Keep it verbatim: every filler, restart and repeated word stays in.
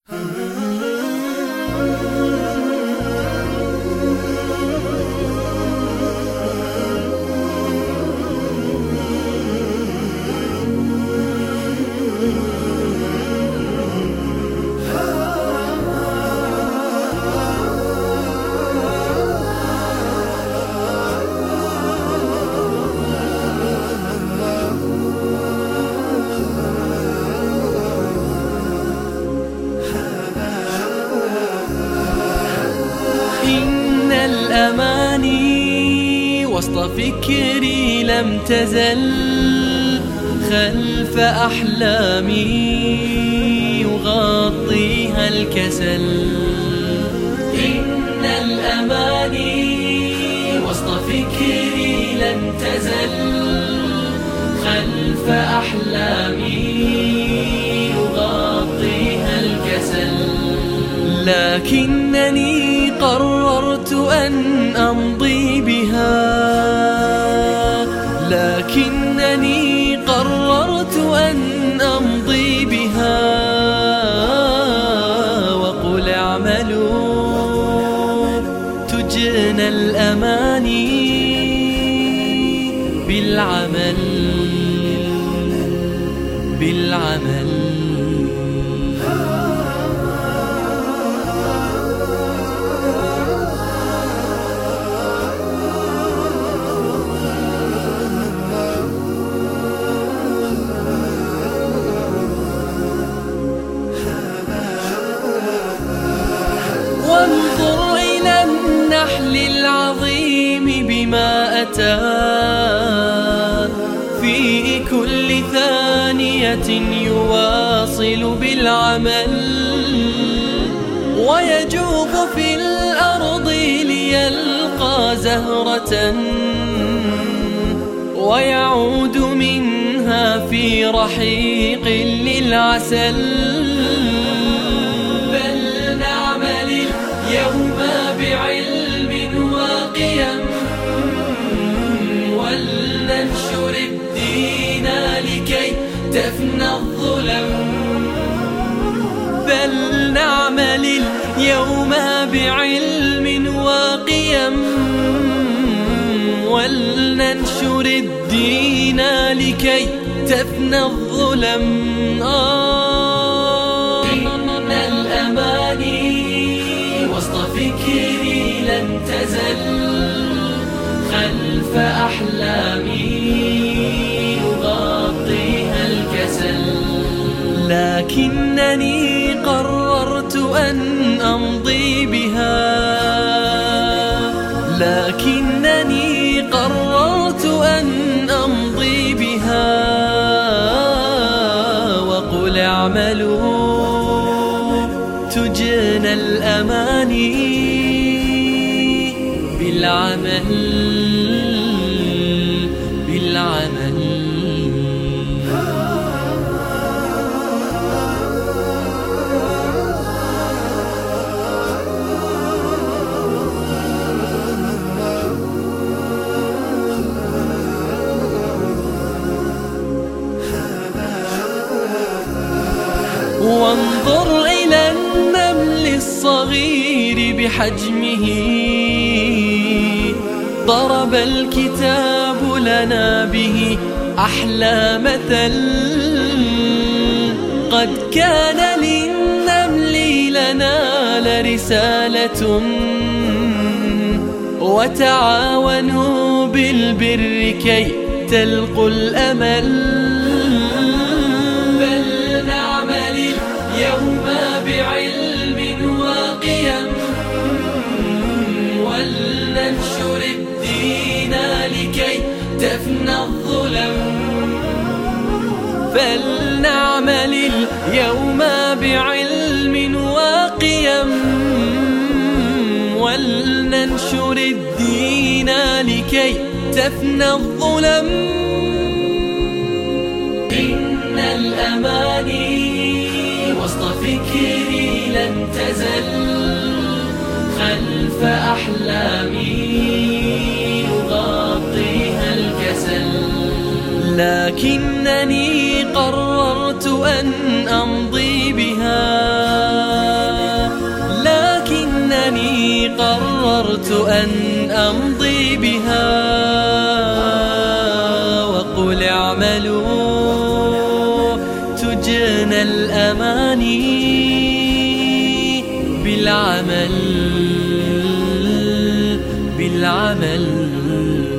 إن الأماني وسط فكري لم تزل خلف أحلامي يغطيها الكسل. إن الأماني وسط فكري لم تزل خلف أحلامي يغطيها الكسل، لكنني قررت أن أمضي بها لكنني قررت أن أمضي بها وقل اعملوا تجنى الأماني بالعمل بالعمل. وانظر إلى النحل العظيم بما أتى في كل ثانية يواصل بالعمل، ويجوب في الأرض ليلقى زهرة ويعود منها في رحيق للعسل. يوم بعلم وقيم ولننشر الدين لكي تفنى الظلم، بل نعمل اليوم بعلم وقيم ولننشر الدين لكي تفنى الظلم. آه إن الأماني وسط فكري لن تزل خلف أحلامي يغطيها الكسل، لكنني قررت أن أمضي بها لكنني قررت أن أمضي بها وقل اعملوا تجنى الأماني بالعمل بالعمل. وانظر إلى النمل الصغير بحجمه، ضرب الكتاب لنا به أحلى مثل. قد كان للنمل لنا لرسالة وتعاونوا بالبر كي تلقوا الأمل، يوم بعلم وقيم ولننشر الدين لكي تفنى الظلم، فلنعمل اليوم بعلم وقيم ولننشر الدين لكي تفنى الظلم. إن الأماني وسط فكري لن تزل خلف أحلامي يغطيها الكسل، لكنني قررت أن أمضي بها أن أمضي بها. وقل اعملوا تجنى الأماني بالعمل بالعمل